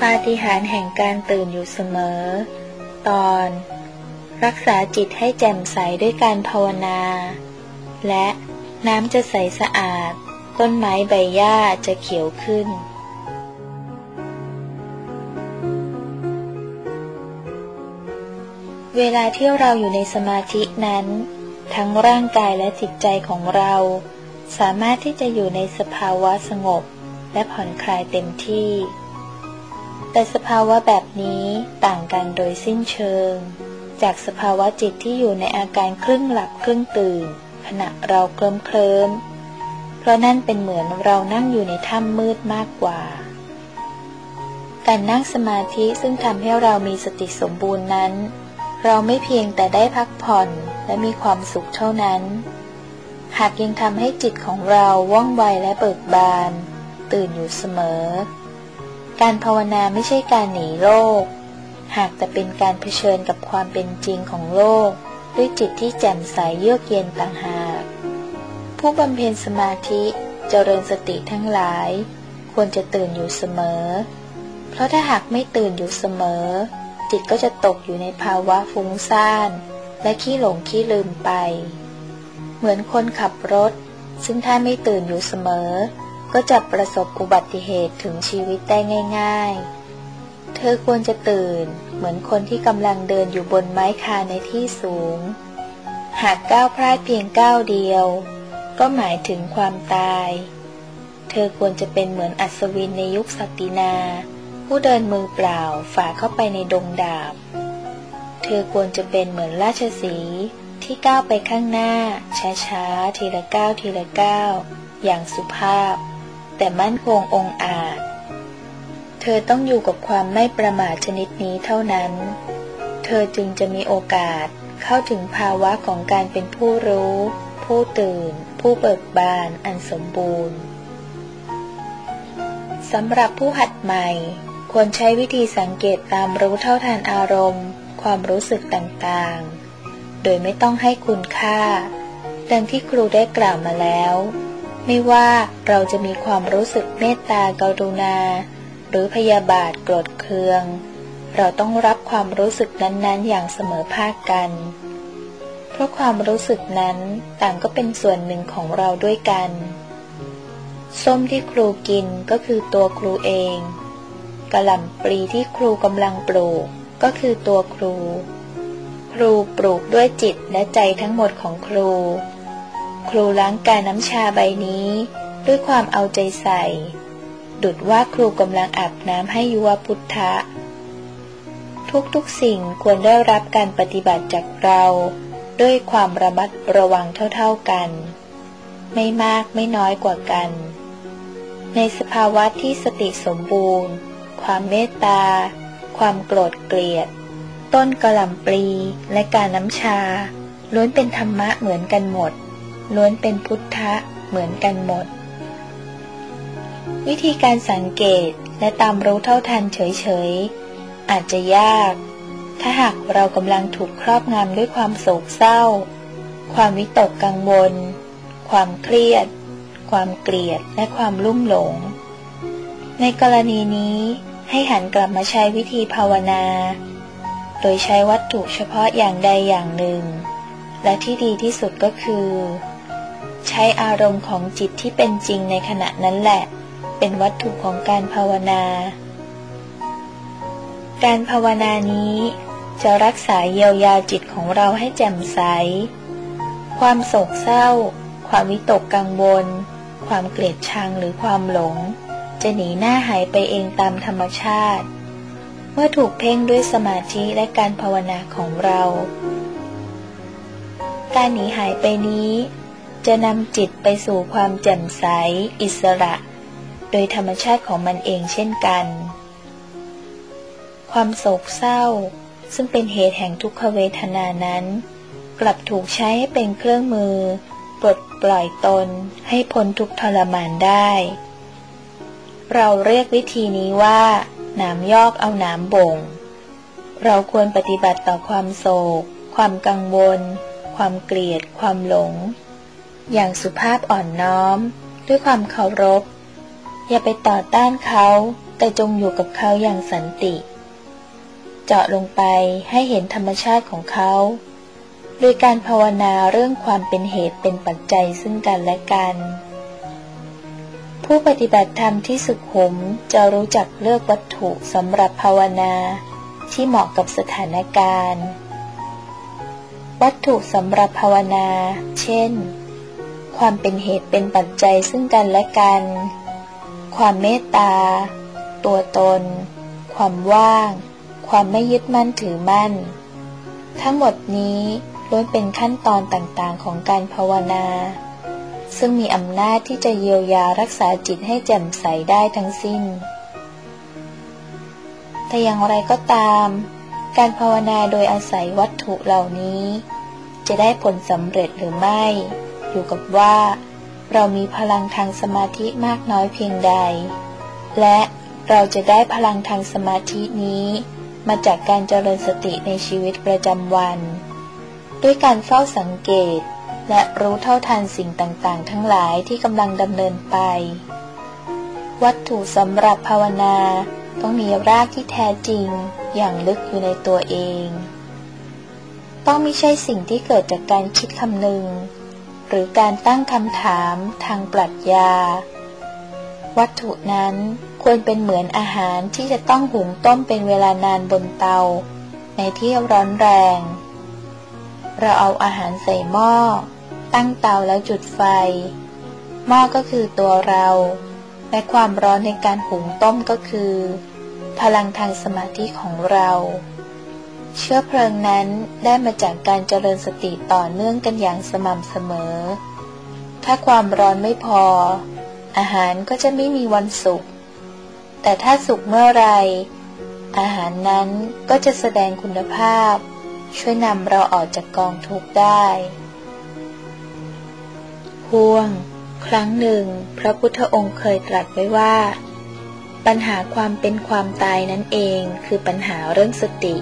าฏิหาริย์แห่งการตื่นอยู่เสมอตอนรักษาจิตให้แจ่มใสด้วยการภาวนาและน้ำจะใสสะอาดต้นไม้ใบหญ้าจะเขียวขึ้นเวลาที่เราอยู่ในสมาธินั้นทั้งร่างกายและจิตใจของเราสามารถที่จะอยู่ในสภาวะสงบและผ่อนคลายเต็มที่แต่สภาวะแบบนี้ต่างกันโดยสิ้นเชิงจากสภาวะจิตที่อยู่ในอาการครึ่งหลับครึ่งตื่นขณะเราเคลิ้มเพราะนั่นเป็นเหมือนเรานั่งอยู่ในถ้ำมืดมากกว่าการนั่งสมาธิซึ่งทำให้เรามีสติสมบูรณ์นั้นเราไม่เพียงแต่ได้พักผ่อนและมีความสุขเท่านั้นหากยังทำให้จิตของเราว่องไวและเบิกบานตื่นอยู่เสมอการภาวนาไม่ใช่การหนีโลกหากแต่เป็นการเผชิญกับความเป็นจริงของโลกด้วยจิตที่แจ่มใสเยือกเย็นต่างหากผู้บำเพ็ญสมาธิเจริญสติทั้งหลายควรจะตื่นอยู่เสมอเพราะถ้าหากไม่ตื่นอยู่เสมอจิตก็จะตกอยู่ในภาวะฟุ้งซ่านและขี้หลงขี้ลืมไปเหมือนคนขับรถซึ่งถ้าไม่ตื่นอยู่เสมอก็จะประสบอุบัติเหตุถึงชีวิตได้ง่ายๆเธอควรจะตื่นเหมือนคนที่กำลังเดินอยู่บนไม้คานในที่สูงหากก้าวพลาดเพียงก้าวเดียวก็หมายถึงความตายเธอควรจะเป็นเหมือนอัศวินในยุคศักดินาผู้เดินมือเปล่าฝ่าเข้าไปในดงดาบเธอควรจะเป็นเหมือนราชสีห์ที่ก้าวไปข้างหน้าช้าๆทีละก้าวทีละก้าวอย่างสุภาพแต่มั่นคงองอาจเธอต้องอยู่กับความไม่ประมาทชนิดนี้เท่านั้นเธอจึงจะมีโอกาสเข้าถึงภาวะของการเป็นผู้รู้ผู้ตื่นผู้เบิกบานอันสมบูรณ์สำหรับผู้หัดใหม่ควรใช้วิธีสังเกตตามรู้เท่าทันอารมณ์ความรู้สึกต่างๆโดยไม่ต้องให้คุณค่าดังที่ครูได้กล่าวมาแล้วไม่ว่าเราจะมีความรู้สึกเมตตากรุณาหรือพยาบาทโกรธเคืองเราต้องรับความรู้สึกนั้นๆอย่างเสมอภาคกันเพราะความรู้สึกนั้นต่างก็เป็นส่วนหนึ่งของเราด้วยกันส้มที่ครูกินก็คือตัวครูเองกะหล่ำปลีที่ครูกำลังปลูกก็คือตัวครูครูปลูกด้วยจิตและใจทั้งหมดของครูครูล้างกาน้ำชาใบนี้ด้วยความเอาใจใส่ดุจว่าครูกำลังอาบน้ำให้ยุวพุทธะทุกๆสิ่งควรได้รับการปฏิบัติจากเราด้วยความระมัดระวังเท่าๆกันไม่มากไม่น้อยกว่ากันในสภาวะที่สติสมบูรณ์ความเมตตาความโกรธเกลียดต้นกะหล่ำปลีและกาน้ำชาล้วนเป็นธรรมะเหมือนกันหมดล้วนเป็นพุทธะเหมือนกันหมดวิธีการสังเกตและตามรู้เท่าทันเฉยๆอาจจะยากถ้าหากเรากำลังถูกครอบงำด้วยความโศกเศร้าความวิตกกังวลความเครียดความเกลียดและความลุ่มหลงในกรณีนี้ให้หันกลับมาใช้วิธีภาวนาโดยใช้วัตถุเฉพาะอย่างใดอย่างหนึ่งและที่ดีที่สุดก็คือใช้อารมณ์ของจิตที่เป็นจริงในขณะนั้นแหละเป็นวัตถุของการภาวนาการภาวนานี้จะรักษาเยียวยาจิตของเราให้แจ่มใสความโศกเศร้าความวิตกกังวลความเกลียดชังหรือความหลงจะหนีหน้าหายไปเองตามธรรมชาติเมื่อถูกเพ่งด้วยสมาธิและการภาวนาของเราการหนีหายไปนี้จะนำจิตไปสู่ความแจ่มใสอิสระโดยธรรมชาติของมันเองเช่นกันความโศกเศร้าซึ่งเป็นเหตุแห่งทุกขเวทนานั้นกลับถูกใช้ให้เป็นเครื่องมือปลดปล่อยตนให้พ้นทุกข์ทรมานได้เราเรียกวิธีนี้ว่าหนามยอกเอาหนามบ่งเราควรปฏิบัติต่อความโศกความกังวลความเกลียดความหลงอย่างสุภาพอ่อนน้อมด้วยความเคารพอย่าไปต่อต้านเขาแต่จงอยู่กับเขาอย่างสันติเจาะลงไปให้เห็นธรรมชาติของเขาโดยการภาวนาเรื่องความเป็นเหตุเป็นปัจจัยซึ่งกันและกันผู้ปฏิบัติธรรมที่สุขุมจะรู้จักเลือกวัตถุสำหรับภาวนาที่เหมาะกับสถานการณ์วัตถุสำหรับภาวนาเช่นความเป็นเหตุเป็นปัจจัยซึ่งกันและกันความเมตตาตัวตนความว่างความไม่ยึดมั่นถือมั่นทั้งหมดนี้ล้วนเป็นขั้นตอนต่างๆของการภาวนาซึ่งมีอำนาจที่จะเยียวยารักษาจิตให้แจ่มใสได้ทั้งสิ้นแต่อย่างไรก็ตามการภาวนาโดยอาศัยวัตถุเหล่านี้จะได้ผลสำเร็จหรือไม่อยู่กับว่าเรามีพลังทางสมาธิมากน้อยเพียงใดและเราจะได้พลังทางสมาธินี้มาจากการเจริญสติในชีวิตประจำวันด้วยการเฝ้าสังเกตและรู้เท่าทันสิ่งต่างๆทั้งหลายที่กำลังดำเนินไปวัตถุสำหรับภาวนาต้องมีรากที่แท้จริงอย่างลึกอยู่ในตัวเองต้องไม่ใช่สิ่งที่เกิดจากการคิดคำนึงหรือการตั้งคำถามทางปรัชญาวัตถุนั้นควรเป็นเหมือนอาหารที่จะต้องหุงต้มเป็นเวลานานบนเตาในที่ร้อนแรงเราเอาอาหารใส่หม้อตั้งเตาแล้วจุดไฟหม้อก็คือตัวเราและความร้อนในการหุงต้มก็คือพลังทางสมาธิของเราเชื้อเพลิงนั้นได้มาจากการเจริญสติต่อเนื่องกันอย่างสม่ำเสมอถ้าความร้อนไม่พออาหารก็จะไม่มีวันสุกแต่ถ้าสุกเมื่อไรอาหารนั้นก็จะแสดงคุณภาพช่วยนำเราออกจากกองทุกข์ได้ห่วงครั้งหนึ่งพระพุทธองค์เคยตรัสไว้ว่าปัญหาความเป็นความตายนั่นเองคือปัญหาเรื่องสติ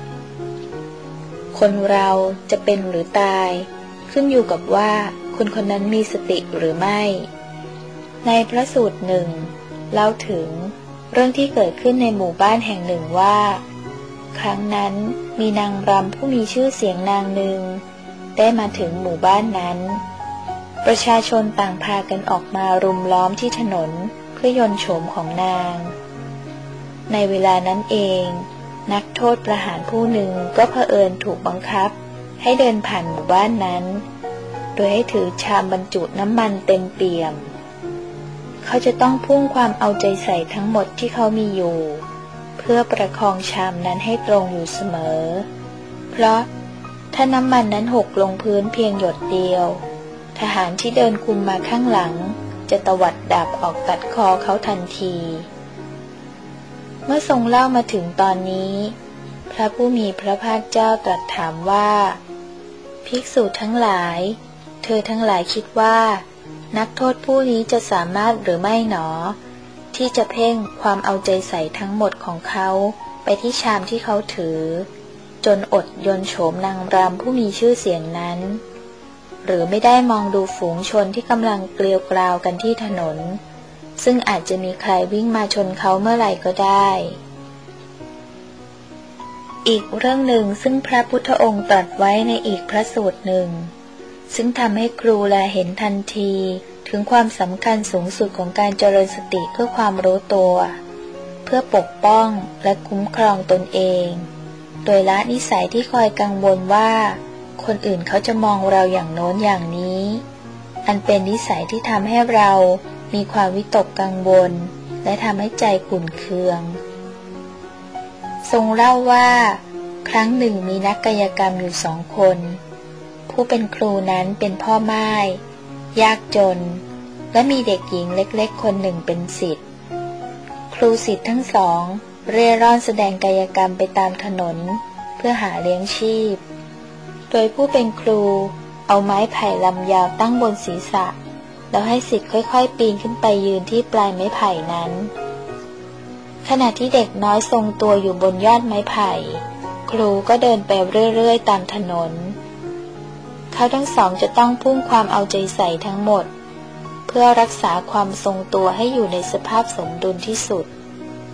คนเราจะเป็นหรือตายขึ้นอยู่กับว่าคนคนนั้นมีสติหรือไม่ในพระสูตรหนึ่งเล่าถึงเรื่องที่เกิดขึ้นในหมู่บ้านแห่งหนึ่งว่าครั้งนั้นมีนางรำผู้มีชื่อเสียงนางหนึ่งได้มาถึงหมู่บ้านนั้นประชาชนต่างพากันออกมารุมล้อมที่ถนนเพื่อยนต์โฉมของนางในเวลานั้นเองนักโทษประหารผู้หนึ่งก็เผอิญถูกบังคับให้เดินผ่านหมู่บ้านนั้นโดยให้ถือชามบรรจุน้ำมันเต็มเปี่ยมเขาจะต้องพุ่งความเอาใจใส่ทั้งหมดที่เขามีอยู่เพื่อประคองชามนั้นให้ตรงอยู่เสมอเพราะถ้าน้ำมันนั้นหกลงพื้นเพียงหยดเดียวทหารที่เดินคุมมาข้างหลังจะตวัดดาบออกตัดคอเขาทันทีเมื่อทรงเล่ามาถึงตอนนี้พระผู้มีพระภาคเจ้าตรัสถามว่าภิกษุทั้งหลายเธอทั้งหลายคิดว่านักโทษผู้นี้จะสามารถหรือไม่หนอที่จะเพ่งความเอาใจใส่ทั้งหมดของเขาไปที่ชามที่เขาถือจนอดยนต์โฉมนางรำผู้มีชื่อเสียงนั้นหรือไม่ได้มองดูฝูงชนที่กำลังเกลียวกราวกันที่ถนนซึ่งอาจจะมีใครวิ่งมาชนเขาเมื่อไหร่ก็ได้อีกเรื่องหนึ่งซึ่งพระพุทธองค์ตรัสไว้ในอีกพระสูตรหนึ่งซึ่งทำให้ครูแลเห็นทันทีถึงความสำคัญสูงสุดของการเจริญสติเพื่อความรู้ตัวเพื่อปกป้องและคุ้มครองตนเองโดยละนิสัยที่คอยกังวลว่าคนอื่นเขาจะมองเราอย่างโน้นอย่างนี้อันเป็นนิสัยที่ทำให้เรามีความวิตกกังวลและทำให้ใจขุ่นเคืองทรงเล่าว่าครั้งหนึ่งมีนักกายกรรมอยู่2 คนผู้เป็นครูนั้นเป็นพ่อม่ายยากจนและมีเด็กหญิงเล็กๆคนหนึ่งเป็นศิษย์ครูศิษย์ทั้งสองเร่ร่อนแสดงกายกรรมไปตามถนนเพื่อหาเลี้ยงชีพโดยผู้เป็นครูเอาไม้ไผ่ลำยาวตั้งบนศีรษะแล้วให้ศิษย์ค่อยๆปีนขึ้นไปยืนที่ปลายไม้ไผ่นั้นขณะที่เด็กน้อยทรงตัวอยู่บนยอดไม้ไผ่ครูก็เดินไปเรื่อยๆตามถนนเขาทั้งสองจะต้องพุ่งความเอาใจใส่ทั้งหมดเพื่อรักษาความทรงตัวให้อยู่ในสภาพสมดุลที่สุด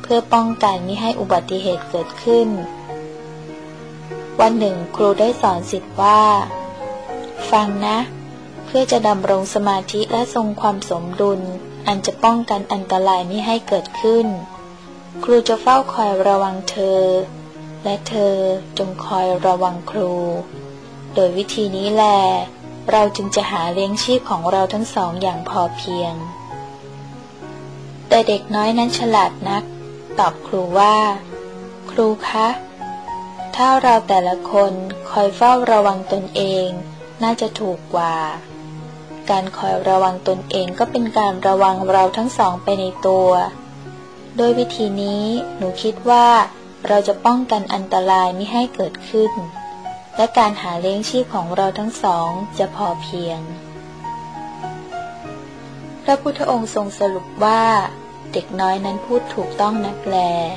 พื่อป้องกันมิให้อุบัติเหตุเกิดขึ้นวันหนึ่งครูได้สอนศิษย์ว่าฟังนะเพื่อจะดำรงสมาธิและทรงความสมดุลอันจะป้องกันอันตรายมิให้เกิดขึ้นครูจะเฝ้าคอยระวังเธอและเธอจงคอยระวังครูโดยวิธีนี้แลเราจึงจะหาเลี้ยงชีพของเราทั้งสองอย่างพอเพียงแต่เด็กน้อยนั้นฉลาดนักตอบครูว่าครูคะถ้าเราแต่ละคนคอยเฝ้าระวังตนเองน่าจะถูกกว่าการคอยระวังตนเองก็เป็นการระวังเราทั้งสองไปในตัวโดยวิธีนี้หนูคิดว่าเราจะป้องกันอันตรายมิให้เกิดขึ้นและการหาเลี้ยงชีพของเราทั้งสองจะพอเพียงพระพุทธองค์ทรงสรุปว่าเด็กน้อยนั้นพูดถูกต้องนักแล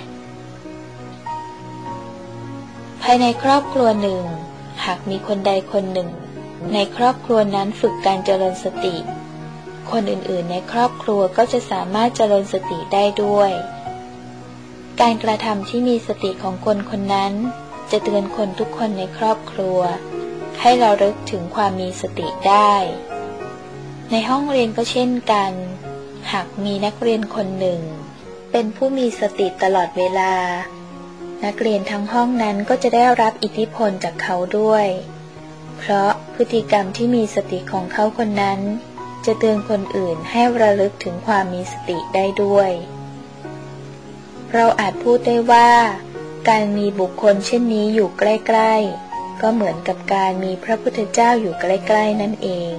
ภายในครอบครัวหนึ่งหากมีคนใดคนหนึ่งในครอบครัวนั้นฝึกการเจริญสติคนอื่นๆในครอบครัวก็จะสามารถเจริญสติได้ด้วยการกระทำที่มีสติของคนคนนั้นจะเตือนคนทุกคนในครอบครัวให้เราระลึกถึงความมีสติได้ในห้องเรียนก็เช่นกันหากมีนักเรียนคนหนึ่งเป็นผู้มีสติตลอดเวลานักเรียนทั้งห้องนั้นก็จะได้รับอิทธิพลจากเขาด้วยเพราะพฤติกรรมที่มีสติของเขาคนนั้นจะเตือนคนอื่นให้ระลึกถึงความมีสติได้ด้วยเราอาจพูดได้ว่าการมีบุคคลเช่นนี้อยู่ใกล้ๆก็เหมือนกับการมีพระพุทธเจ้าอยู่ใกล้ๆนั่นเอง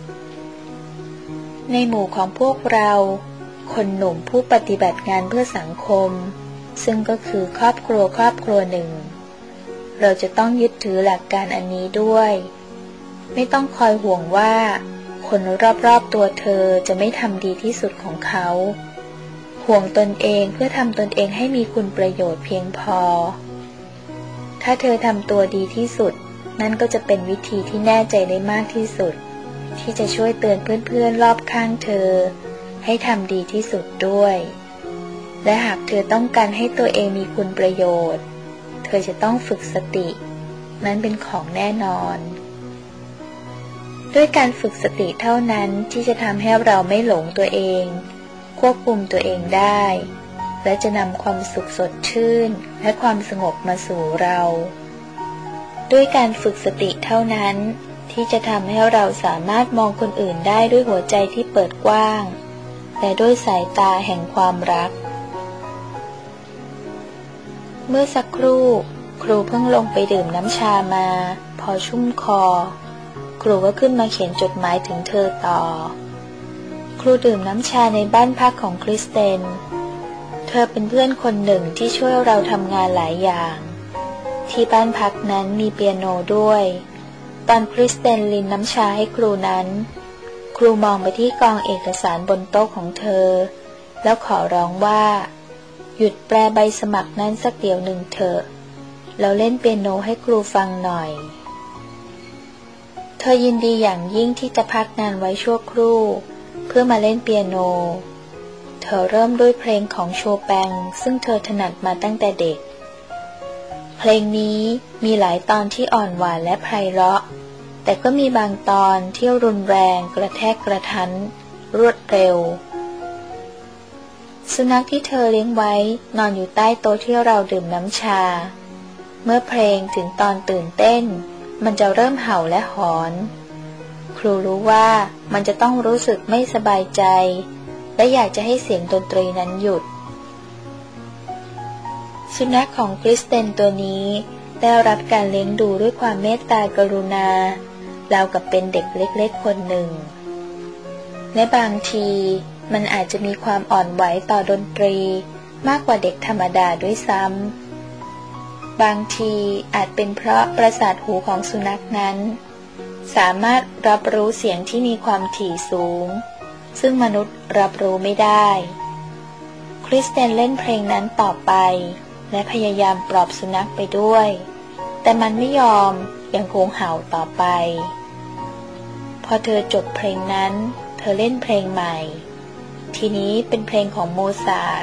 ในหมู่ของพวกเราคนหนุ่มผู้ปฏิบัติงานเพื่อสังคมซึ่งก็คือครอบครัวหนึ่งเราจะต้องยึดถือหลักการอันนี้ด้วยไม่ต้องคอยห่วงว่าคนรอบๆตัวเธอจะไม่ทำดีที่สุดของเขาห่วงตนเองเพื่อทำตนเองให้มีคุณประโยชน์เพียงพอถ้าเธอทำตัวดีที่สุดนั่นก็จะเป็นวิธีที่แน่ใจได้มากที่สุดที่จะช่วยเตือนเพื่อนๆรอบข้างเธอให้ทำดีที่สุดด้วยและหากเธอต้องการให้ตัวเองมีคุณประโยชน์เธอจะต้องฝึกสตินั้นเป็นของแน่นอนด้วยการฝึกสติเท่านั้นที่จะทำให้เราไม่หลงตัวเองควบคุมตัวเองได้และจะนำความสุขสดชื่นและความสงบมาสู่เราด้วยการฝึกสติเท่านั้นที่จะทำให้เราสามารถมองคนอื่นได้ด้วยหัวใจที่เปิดกว้างและด้วยสายตาแห่งความรักเมื่อสักครู่ครูเพิ่งลงไปดื่มน้ำชามาพอชุ่มคอครูก็ขึ้นมาเขียนจดหมายถึงเธอต่อครูดื่มน้ำชาในบ้านพักของคริสเตนเธอเป็นเพื่อนคนหนึ่งที่ช่วยเราทำงานหลายอย่างที่บ้านพักนั้นมีเปียโนด้วยตอนคริสเตนลินน้ำชาให้ครูนั้นครูมองไปที่กองเอกสารบนโต๊ะของเธอแล้วขอร้องว่าหยุดแปลใบสมัครนั้นสักเดี๋ยวหนึ่งเถอะแล้วเล่นเปียโนให้ครูฟังหน่อยเธอยินดีอย่างยิ่งที่จะพักงานไว้ชั่วครู่เพื่อมาเล่นเปียโนเธอเริ่มด้วยเพลงของโชแปงซึ่งเธอถนัดมาตั้งแต่เด็กเพลงนี้มีหลายตอนที่อ่อนหวานและไพเราะแต่ก็มีบางตอนที่รุนแรงกระแทกกระทันรวดเร็วสุนัขที่เธอเลี้ยงไว้นอนอยู่ใต้โต๊ะที่เราดื่มน้ำชาเมื่อเพลงถึงตอนตื่นเต้นมันจะเริ่มเห่าและหอนครูรู้ว่ามันจะต้องรู้สึกไม่สบายใจและอยากจะให้เสียงดนตรีนั้นหยุดสุนัขของคริสเตนตัวนี้ได้รับการเลี้ยงดูด้วยความเมตตากรุณาราวกับเป็นเด็กเล็กๆคนหนึ่งและบางทีมันอาจจะมีความอ่อนไหวต่อดนตรีมากกว่าเด็กธรรมดาด้วยซ้ำบางทีอาจเป็นเพราะประสาทหูของสุนัขนั้นสามารถรับรู้เสียงที่มีความถี่สูงซึ่งมนุษย์รับรู้ไม่ได้คริสเตนเล่นเพลงนั้นต่อไปและพยายามปลอบสุนัขไปด้วยแต่มันไม่ยอมยังคงเห่าต่อไปพอเธอจบเพลงนั้นเธอเล่นเพลงใหม่ทีนี้เป็นเพลงของโมซาร์ท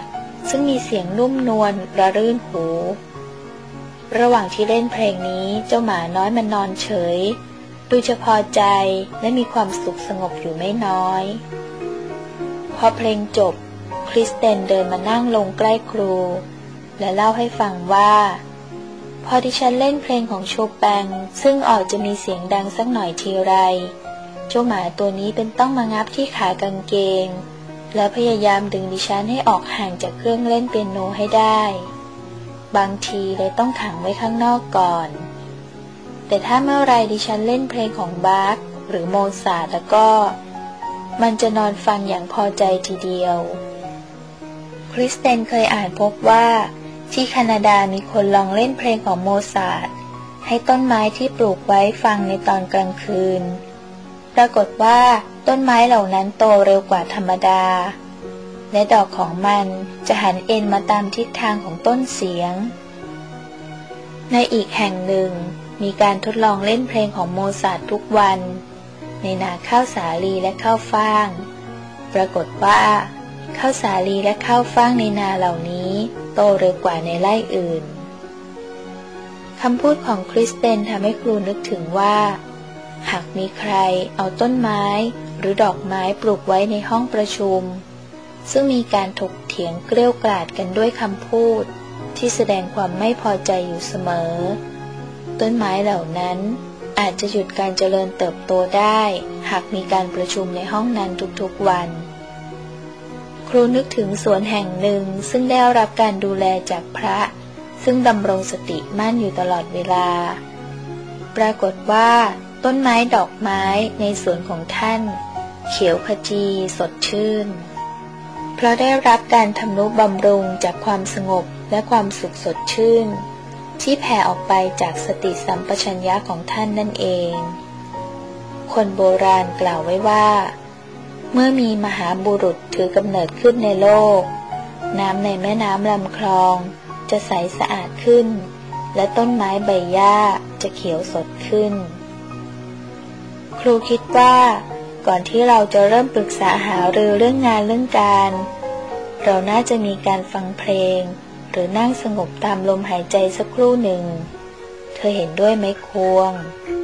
ซึ่งมีเสียงนุ่มนวลระรื่นหู ระหว่างที่เล่นเพลงนี้เจ้าหมาน้อยมันนอนเฉยดูจะพอใจและมีความสุขสงบอยู่ไม่น้อยพอเพลงจบคริสเตนเดินมานั่งลงใกล้ครูและเล่าให้ฟังว่าพอดิฉันเล่นเพลงของโชแปงซึ่งออกจะมีเสียงดังสักหน่อยทีไรเจ้าหมาตัวนี้เป็นต้องมางับที่ขากางเกงและพยายามดึงดิฉันให้ออกห่างจากเครื่องเล่นเปียโนให้ได้บางทีเลยต้องขังไว้ข้างนอกก่อนแต่ถ้าเมื่อไรดิฉันเล่นเพลงของบาคหรือโมซาร์ทแล้วก็มันจะนอนฟังอย่างพอใจทีเดียวคริสเตนเคยอ่านพบว่าที่แคนาดามีคนลองเล่นเพลงของโมซาร์ทให้ต้นไม้ที่ปลูกไว้ฟังในตอนกลางคืนปรากฏว่าต้นไม้เหล่านั้นโตเร็วกว่าธรรมดาและดอกของมันจะหันเอ็นมาตามทิศทางของต้นเสียงในอีกแห่งหนึ่งมีการทดลองเล่นเพลงของโมซาร์ททุกวันในนาข้าวสาลีและข้าวฟ่างปรากฏว่าข้าวสาลีและข้าวฟ่างในนาเหล่านี้โตเร็วกว่าในไร่อื่นคำพูดของคริสเตนทำให้ครูนึกถึงว่าหากมีใครเอาต้นไม้หรือดอกไม้ปลูกไว้ในห้องประชุมซึ่งมีการถกเถียงเกรี้ยวกราดกันด้วยคำพูดที่แสดงความไม่พอใจอยู่เสมอต้นไม้เหล่านั้นอาจจะหยุดการเจริญเติบโตได้หากมีการประชุมในห้องนั้นทุกๆวันครูนึกถึงสวนแห่งหนึ่งซึ่งได้รับการดูแลจากพระซึ่งดำรงสติมั่นอยู่ตลอดเวลาปรากฏว่าต้นไม้ดอกไม้ในสวนของท่านเขียวขจีสดชื่นเพราะได้รับการทำนุบำรุงจากความสงบและความสุขสดชื่นที่แผ่ออกไปจากสติสัมปชัญญะของท่านนั่นเองคนโบราณกล่าวไว้ว่าเมื่อมีมหาบุรุษถือกำเนิดขึ้นในโลกน้ำในแม่น้ำลำคลองจะใสสะอาดขึ้นและต้นไม้ใบหญ้าจะเขียวสดขึ้นครูคิดว่าก่อนที่เราจะเริ่มปรึกษาหารือเรื่องงานเรื่องการเราน่าจะมีการฟังเพลงหรือนั่งสงบตามลมหายใจสักครู่หนึ่งเธอเห็นด้วยไหมควง